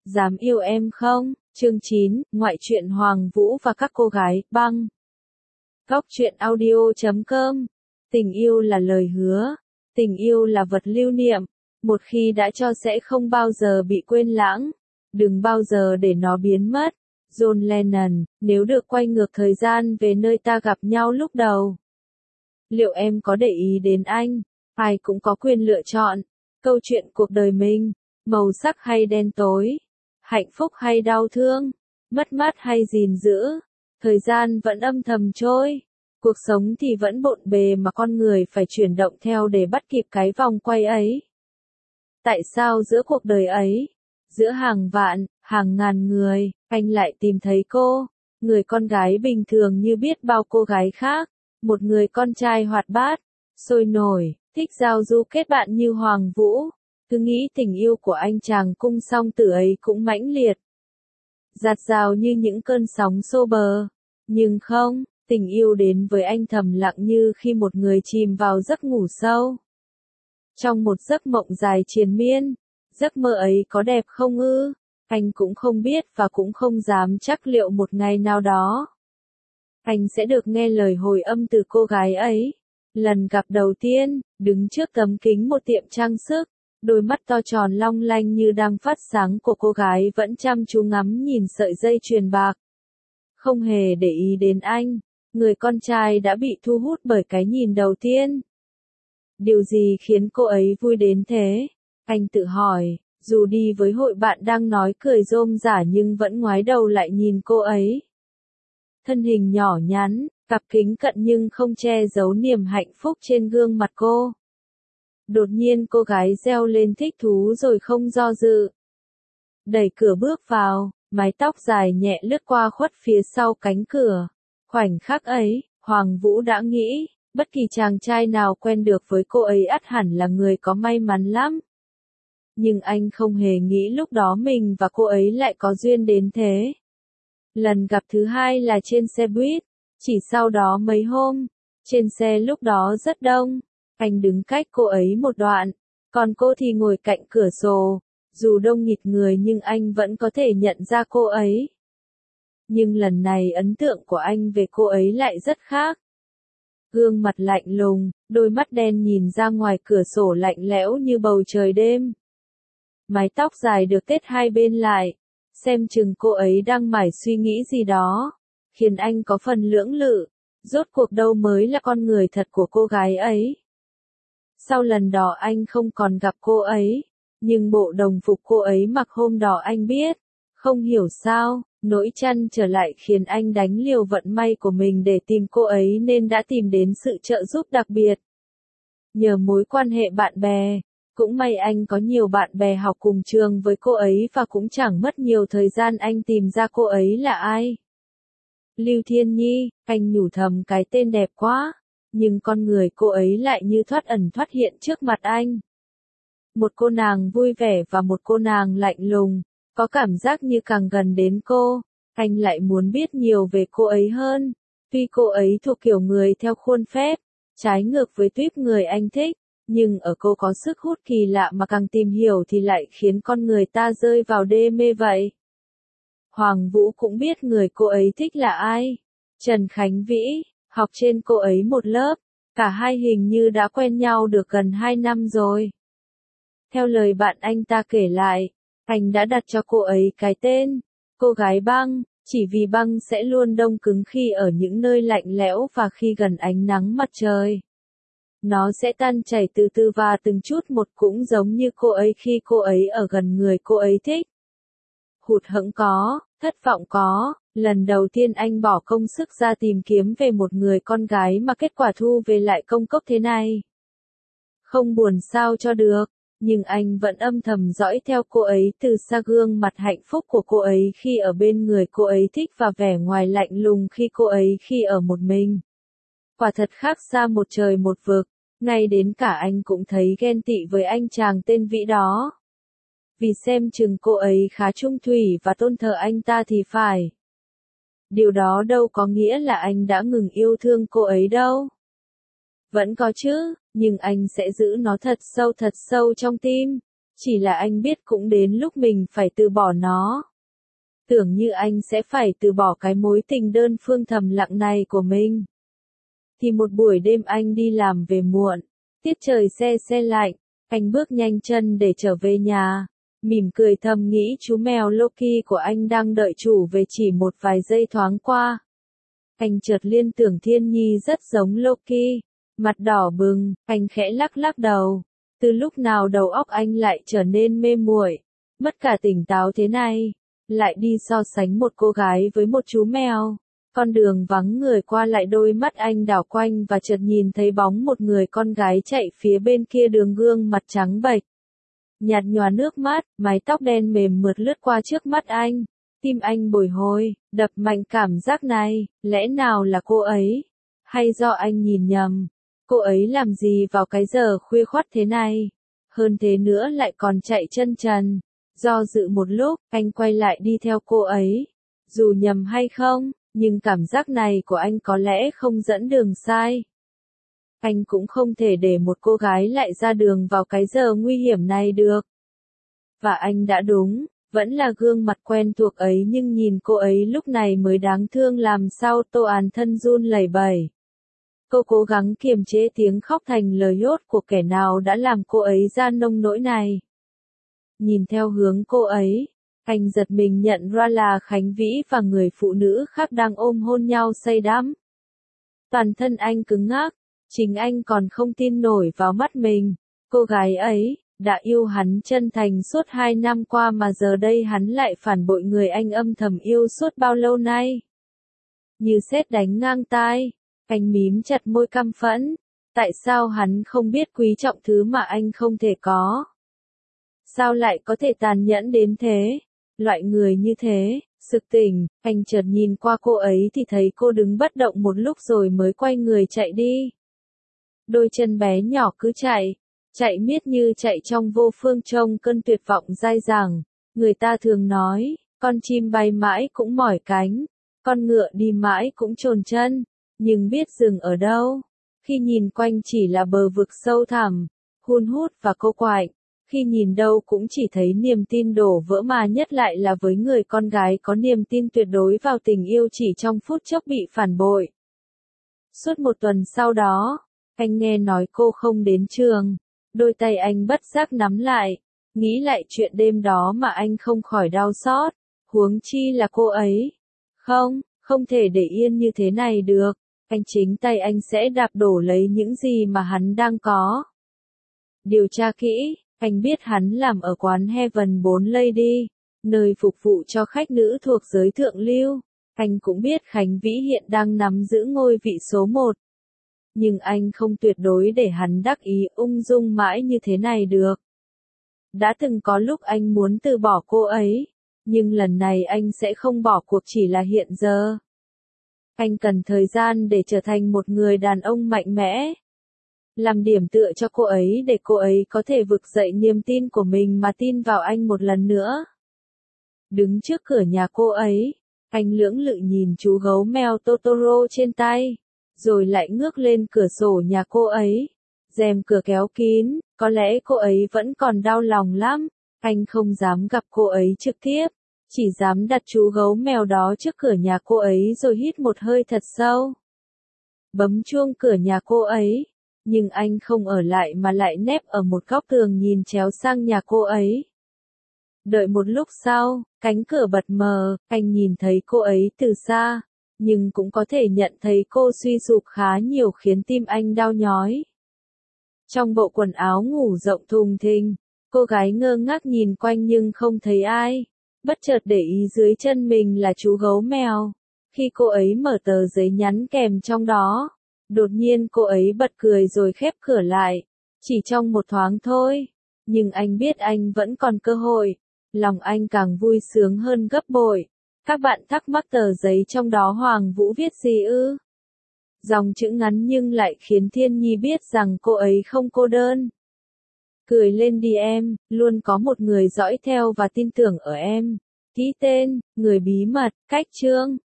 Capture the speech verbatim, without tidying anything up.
Dám yêu em không? Chương chín, ngoại truyện Hoàng Vũ và các cô gái, băng. Góc truyện audio chấm com. Tình yêu là lời hứa. Tình yêu là vật lưu niệm. Một khi đã cho sẽ không bao giờ bị quên lãng. Đừng bao giờ để nó biến mất. John Lennon, nếu được quay ngược thời gian về nơi ta gặp nhau lúc đầu. Liệu em có để ý đến anh? Ai cũng có quyền lựa chọn. Câu chuyện cuộc đời mình. Màu sắc hay đen tối? Hạnh phúc hay đau thương? Mất mát hay gìn giữ? Thời gian vẫn âm thầm trôi. Cuộc sống thì vẫn bộn bề mà con người phải chuyển động theo để bắt kịp cái vòng quay ấy. Tại sao giữa cuộc đời ấy, giữa hàng vạn, hàng ngàn người, anh lại tìm thấy cô, người con gái bình thường như biết bao cô gái khác, một người con trai hoạt bát, sôi nổi, thích giao du kết bạn như Hoàng Vũ. Cứ nghĩ tình yêu của anh chàng cung song tử ấy cũng mãnh liệt, dạt dào như những cơn sóng xô bờ. Nhưng không, tình yêu đến với anh thầm lặng như khi một người chìm vào giấc ngủ sâu. Trong một giấc mộng dài triền miên, giấc mơ ấy có đẹp không ư? Anh cũng không biết và cũng không dám chắc liệu một ngày nào đó anh sẽ được nghe lời hồi âm từ cô gái ấy. Lần gặp đầu tiên, đứng trước tấm kính một tiệm trang sức, đôi mắt to tròn long lanh như đang phát sáng của cô gái vẫn chăm chú ngắm nhìn sợi dây chuyền bạc. Không hề để ý đến anh, người con trai đã bị thu hút bởi cái nhìn đầu tiên. Điều gì khiến cô ấy vui đến thế? Anh tự hỏi, dù đi với hội bạn đang nói cười rôm rả nhưng vẫn ngoái đầu lại nhìn cô ấy. Thân hình nhỏ nhắn, cặp kính cận nhưng không che giấu niềm hạnh phúc trên gương mặt cô. Đột nhiên cô gái reo lên thích thú rồi không do dự. Đẩy cửa bước vào, mái tóc dài nhẹ lướt qua khuất phía sau cánh cửa. Khoảnh khắc ấy, Hoàng Vũ đã nghĩ, bất kỳ chàng trai nào quen được với cô ấy ắt hẳn là người có may mắn lắm. Nhưng anh không hề nghĩ lúc đó mình và cô ấy lại có duyên đến thế. Lần gặp thứ hai là trên xe buýt, chỉ sau đó mấy hôm, trên xe lúc đó rất đông. Anh đứng cách cô ấy một đoạn, còn cô thì ngồi cạnh cửa sổ. Dù đông nghịt người nhưng anh vẫn có thể nhận ra cô ấy. Nhưng lần này ấn tượng của anh về cô ấy lại rất khác. Gương mặt lạnh lùng, đôi mắt đen nhìn ra ngoài cửa sổ lạnh lẽo như bầu trời đêm. Mái tóc dài được tết hai bên lại, xem chừng cô ấy đang mải suy nghĩ gì đó, khiến anh có phần lưỡng lự, rốt cuộc đâu mới là con người thật của cô gái ấy. Sau lần đó anh không còn gặp cô ấy, nhưng bộ đồng phục cô ấy mặc hôm đó anh biết. Không hiểu sao, nỗi trăn trở lại khiến anh đánh liều vận may của mình để tìm cô ấy nên đã tìm đến sự trợ giúp đặc biệt. Nhờ mối quan hệ bạn bè, cũng may anh có nhiều bạn bè học cùng trường với cô ấy và cũng chẳng mất nhiều thời gian anh tìm ra cô ấy là ai. Lưu Thiên Nhi, anh nhủ thầm cái tên đẹp quá, nhưng con người cô ấy lại như thoát ẩn thoát hiện trước mặt anh. Một cô nàng vui vẻ và một cô nàng lạnh lùng, có cảm giác như càng gần đến cô, anh lại muốn biết nhiều về cô ấy hơn. Tuy cô ấy thuộc kiểu người theo khuôn phép, trái ngược với tuýp người anh thích, nhưng ở cô có sức hút kỳ lạ mà càng tìm hiểu thì lại khiến con người ta rơi vào đê mê vậy. Hoàng Vũ cũng biết người cô ấy thích là ai. Trần Khánh Vĩ, học trên cô ấy một lớp, cả hai hình như đã quen nhau được gần hai năm rồi. Theo lời bạn anh ta kể lại, anh đã đặt cho cô ấy cái tên, cô gái băng, chỉ vì băng sẽ luôn đông cứng khi ở những nơi lạnh lẽo và khi gần ánh nắng mặt trời. Nó sẽ tan chảy từ từ và từng chút một cũng giống như cô ấy khi cô ấy ở gần người cô ấy thích. Hụt hẫng có, thất vọng có, lần đầu tiên anh bỏ công sức ra tìm kiếm về một người con gái mà kết quả thu về lại công cốc thế này. Không buồn sao cho được, nhưng anh vẫn âm thầm dõi theo cô ấy từ xa, gương mặt hạnh phúc của cô ấy khi ở bên người cô ấy thích và vẻ ngoài lạnh lùng khi cô ấy khi ở một mình. Quả thật khác xa một trời một vực, ngay đến cả anh cũng thấy ghen tị với anh chàng tên Vĩ đó. Vì xem chừng cô ấy khá trung thủy và tôn thờ anh ta thì phải. Điều đó đâu có nghĩa là anh đã ngừng yêu thương cô ấy đâu. Vẫn có chứ, nhưng anh sẽ giữ nó thật sâu thật sâu trong tim, Chỉ là anh biết cũng đến lúc mình phải từ bỏ nó. Tưởng như anh sẽ phải từ bỏ cái mối tình đơn phương thầm lặng này của mình. Thì một buổi đêm anh đi làm về muộn, tiết trời se se lạnh, anh bước nhanh chân để trở về nhà, mỉm cười thầm nghĩ chú mèo Loki của anh đang đợi chủ về chỉ một vài giây thoáng qua. Anh chợt liên tưởng Thiên Nhi rất giống Loki, mặt đỏ bừng, anh khẽ lắc lắc đầu. Từ lúc nào đầu óc anh lại trở nên mê muội, mất cả tỉnh táo thế này, lại đi so sánh một cô gái với một chú mèo. Con đường vắng người qua lại đôi mắt anh đảo quanh và chợt nhìn thấy bóng một người con gái chạy phía bên kia đường gương mặt trắng bệch. Nhạt nhòa nước mắt, mái tóc đen mềm mượt lướt qua trước mắt anh. Tim anh bồi hồi, đập mạnh cảm giác này, lẽ nào là cô ấy? Hay do anh nhìn nhầm? Cô ấy làm gì vào cái giờ khuya khoắt thế này? Hơn thế nữa lại còn chạy chân trần. Do dự một lúc, anh quay lại đi theo cô ấy. Dù nhầm hay không, nhưng cảm giác này của anh có lẽ không dẫn đường sai. Anh cũng không thể để một cô gái lại ra đường vào cái giờ nguy hiểm này được. Và anh đã đúng, vẫn là gương mặt quen thuộc ấy nhưng nhìn cô ấy lúc này mới đáng thương làm sao Tô Án thân run lẩy bẩy. Cô cố gắng kiềm chế tiếng khóc thành lời dốt của kẻ nào đã làm cô ấy ra nông nỗi này. Nhìn theo hướng cô ấy, anh giật mình nhận ra là Khánh Vĩ và người phụ nữ khác đang ôm hôn nhau say đắm. Toàn thân anh cứng ngắc, chính anh còn không tin nổi vào mắt mình. Cô gái ấy đã yêu hắn chân thành suốt hai năm qua mà giờ đây hắn lại phản bội người anh âm thầm yêu suốt bao lâu nay. Như sét đánh ngang tai, anh mím chặt môi căm phẫn. Tại sao hắn không biết quý trọng thứ mà anh không thể có? Sao lại có thể tàn nhẫn đến thế? Loại người như thế, sực tỉnh, anh chợt nhìn qua cô ấy thì thấy cô đứng bất động một lúc rồi mới quay người chạy đi. Đôi chân bé nhỏ cứ chạy, chạy miết như chạy trong vô phương trông cơn tuyệt vọng dai dẳng. Người ta thường nói, con chim bay mãi cũng mỏi cánh, con ngựa đi mãi cũng chồn chân, nhưng biết dừng ở đâu. Khi nhìn quanh chỉ là bờ vực sâu thẳm, hun hút và cô quạnh. Khi nhìn đâu cũng chỉ thấy niềm tin đổ vỡ mà nhất lại là với người con gái có niềm tin tuyệt đối vào tình yêu chỉ trong phút chốc bị phản bội. Suốt một tuần sau đó, anh nghe nói cô không đến trường. Đôi tay anh bất giác nắm lại, nghĩ lại chuyện đêm đó mà anh không khỏi đau xót. Huống chi là cô ấy. Không, không thể để yên như thế này được. Anh chính tay anh sẽ đạp đổ lấy những gì mà hắn đang có. Điều tra kỹ. Anh biết hắn làm ở quán Heaven bốn Lady, nơi phục vụ cho khách nữ thuộc giới thượng lưu. Anh cũng biết Khánh Vĩ hiện đang nắm giữ ngôi vị số một. Nhưng anh không tuyệt đối để hắn đắc ý ung dung mãi như thế này được. Đã từng có lúc anh muốn từ bỏ cô ấy, nhưng lần này anh sẽ không bỏ cuộc chỉ là hiện giờ. Anh cần thời gian để trở thành một người đàn ông mạnh mẽ. Làm điểm tựa cho cô ấy để cô ấy có thể vực dậy niềm tin của mình mà tin vào anh một lần nữa. Đứng trước cửa nhà cô ấy, anh lưỡng lự nhìn chú gấu mèo Totoro trên tay, rồi lại ngước lên cửa sổ nhà cô ấy. Rèm cửa kéo kín, có lẽ cô ấy vẫn còn đau lòng lắm. Anh không dám gặp cô ấy trực tiếp, chỉ dám đặt chú gấu mèo đó trước cửa nhà cô ấy rồi hít một hơi thật sâu. Bấm chuông cửa nhà cô ấy. Nhưng anh không ở lại mà lại nép ở một góc tường nhìn chéo sang nhà cô ấy. Đợi một lúc sau, cánh cửa bật mờ, anh nhìn thấy cô ấy từ xa, nhưng cũng có thể nhận thấy cô suy sụp khá nhiều khiến tim anh đau nhói. Trong bộ quần áo ngủ rộng thùng thình, cô gái ngơ ngác nhìn quanh nhưng không thấy ai, bất chợt để ý dưới chân mình là chú gấu mèo. Khi cô ấy mở tờ giấy nhắn kèm trong đó, đột nhiên cô ấy bật cười rồi khép cửa lại. Chỉ trong một thoáng thôi. Nhưng anh biết anh vẫn còn cơ hội. Lòng anh càng vui sướng hơn gấp bội. Các bạn thắc mắc tờ giấy trong đó Hoàng Vũ viết gì ư? Dòng chữ ngắn nhưng lại khiến Thiên Nhi biết rằng cô ấy không cô đơn. Cười lên đi em, luôn có một người dõi theo và tin tưởng ở em. Ký tên, người bí mật, cách chương.